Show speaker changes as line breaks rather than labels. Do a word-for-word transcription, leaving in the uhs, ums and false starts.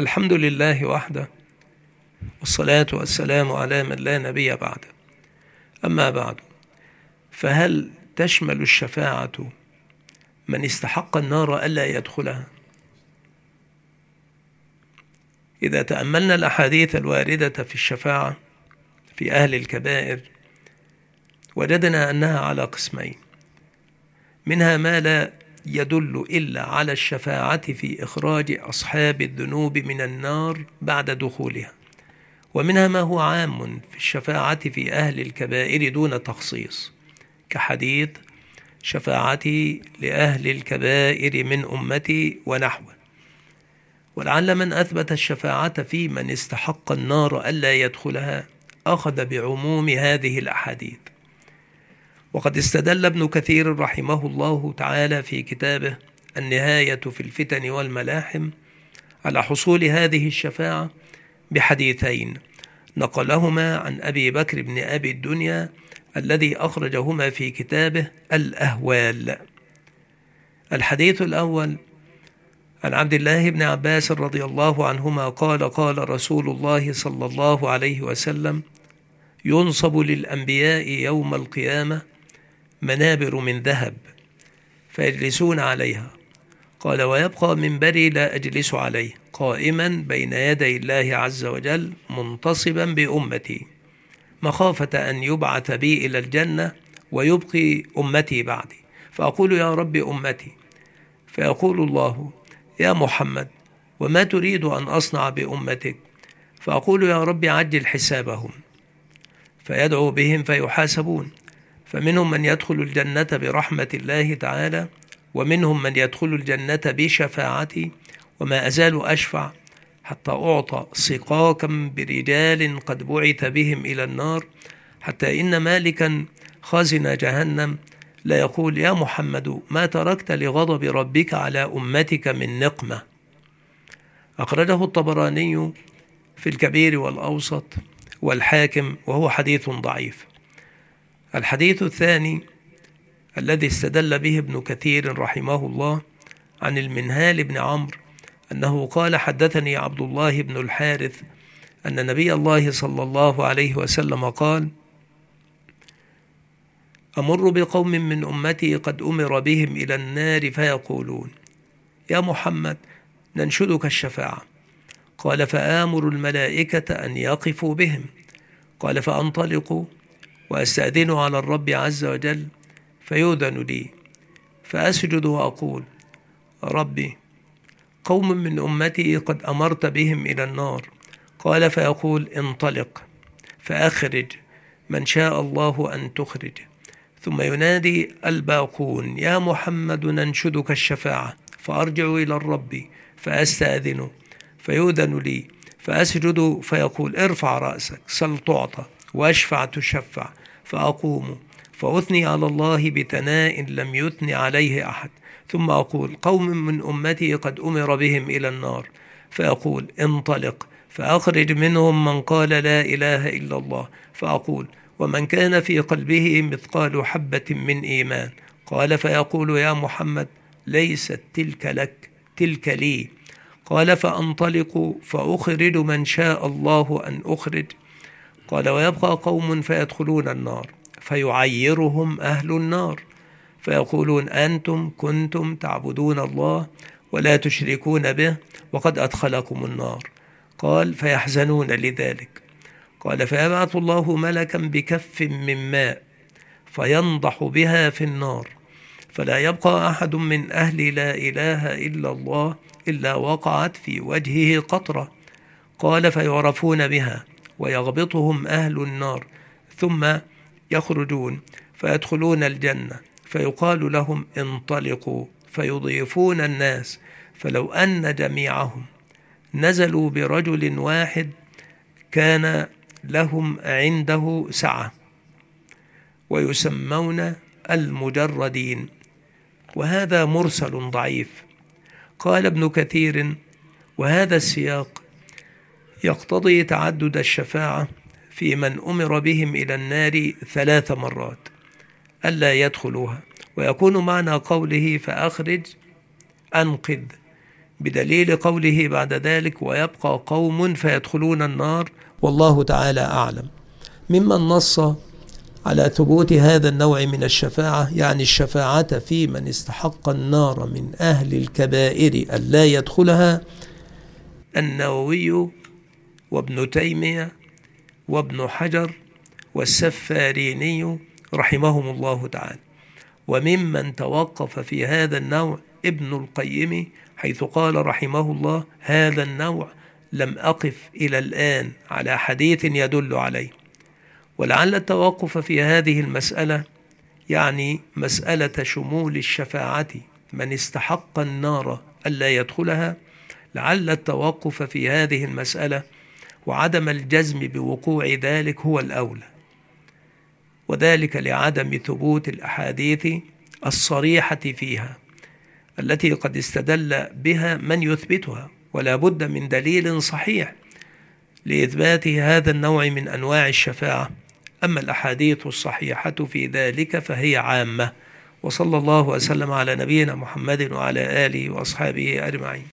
الحمد لله وحده، والصلاة والسلام على من لا نبي بعده. أما بعد، فهل تشمل الشفاعة من استحق النار ألا يدخلها؟ إذا تأملنا الأحاديث الواردة في الشفاعة في أهل الكبائر وجدنا أنها على قسمين، منها ما لا يدل إلا على الشفاعة في إخراج أصحاب الذنوب من النار بعد دخولها، ومنها ما هو عام في الشفاعة في أهل الكبائر دون تخصيص، كحديث شفاعتي لأهل الكبائر من أمتي ونحوه. ولعل من أثبت الشفاعة في من استحق النار ألا يدخلها أخذ بعموم هذه الأحاديث. وقد استدل ابن كثير رحمه الله تعالى في كتابه النهاية في الفتن والملاحم على حصول هذه الشفاعة بحديثين نقلهما عن أبي بكر بن أبي الدنيا الذي أخرجهما في كتابه الأهوال. الحديث الأول عن عبد الله بن عباس رضي الله عنهما قال: قال رسول الله صلى الله عليه وسلم: ينصب للأنبياء يوم القيامة منابر من ذهب فيجلسون عليها. قال: ويبقى منبري لا أجلس عليه، قائما بين يدي الله عز وجل منتصبا بأمتي، مخافة أن يبعث بي إلى الجنة ويبقي أمتي بعدي، فأقول: يا رب أمتي. فيقول الله: يا محمد، وما تريد أن أصنع بأمتك؟ فأقول: يا رب عجل حسابهم. فيدعو بهم فيحاسبون، فمنهم من يدخل الجنة برحمة الله تعالى، ومنهم من يدخل الجنة بشفاعتي، وما أزال أشفع حتى أعطى صقاكا برجال قد بعث بهم إلى النار، حتى إن مالكا خازن جهنم لا يقول: يا محمد، ما تركت لغضب ربك على أمتك من نقمة. أخرجه الطبراني في الكبير والأوسط والحاكم، وهو حديث ضعيف. الحديث الثاني الذي استدل به ابن كثير رحمه الله عن المنهال بن عمرو أنه قال: حدثني عبد الله بن الحارث أن نبي الله صلى الله عليه وسلم قال: أمر بقوم من أمتي قد أمر بهم إلى النار فيقولون: يا محمد، ننشدك الشفاعة. قال: فآمر الملائكة أن يقفوا بهم. قال: فأنطلق وأستأذن على الرب عز وجل فيؤذن لي، فأسجد وأقول: ربي، قوم من أمتي قد أمرت بهم إلى النار. قال: فيقول: انطلق فأخرج من شاء الله أن تخرج. ثم ينادي الباقون: يا محمد، ننشدك الشفاعة. فأرجع إلى الرب فأستأذن فيؤذن لي، فأسجد فيقول: ارفع رأسك سل تعطى، واشفع تشفع. فأقوم فأثني على الله بثناء لم يثني عليه أحد. ثم أقول: قوم من أمتي قد أمر بهم إلى النار. فأقول: انطلق فأخرج منهم من قال لا إله إلا الله. فأقول: ومن كان في قلبه مثقال حبة من إيمان. قال: فيقول: يا محمد، ليست تلك لك، تلك لي. قال: فأنطلق فأخرج من شاء الله أن أخرج. قال: ويبقى قوم فيدخلون النار فيعيرهم أهل النار فيقولون: أنتم كنتم تعبدون الله ولا تشركون به، وقد أدخلكم النار. قال: فيحزنون لذلك. قال: فيبعث الله ملكا بكف من ماء فينضح بها في النار، فلا يبقى أحد من أهل لا إله إلا الله إلا وقعت في وجهه قطرة. قال: فيعرفون بها ويغبطهم أهل النار، ثم يخرجون فيدخلون الجنة، فيقال لهم: انطلقوا. فيضيفون الناس، فلو أن جميعهم نزلوا برجل واحد كان لهم عنده سعة، ويسمون المجردين. وهذا مرسل ضعيف. قال ابن كثير: وهذا السياق يقتضي تعدد الشفاعة في من أمر بهم إلى النار ثلاث مرات ألا يدخلوها، ويكون معنى قوله فأخرج أنقذ بدليل قوله بعد ذلك ويبقى قوم فيدخلون النار والله تعالى أعلم. ممن نص على ثبوت هذا النوع من الشفاعة، يعني الشفاعة في من استحق النار من أهل الكبائر ألا يدخلها، النووي وابن تيمية وابن حجر والسفاريني رحمهم الله تعالى. وممن توقف في هذا النوع ابن القيم، حيث قال رحمه الله هذا النوع لم أقف إلى الآن على حديث يدل عليه. ولعل التوقف في هذه المسألة يعني مسألة شمول الشفاعة من استحق النار ألا يدخلها، لعل التوقف في هذه المسألة وعدم الجزم بوقوع ذلك هو الأولى، وذلك لعدم ثبوت الأحاديث الصريحة فيها التي قد استدل بها من يثبتها، ولا بد من دليل صحيح لإثبات هذا النوع من أنواع الشفاعة. أما الأحاديث الصحيحة في ذلك فهي عامة. وصلى الله وسلم على نبينا محمد وعلى آله وأصحابه أجمعين.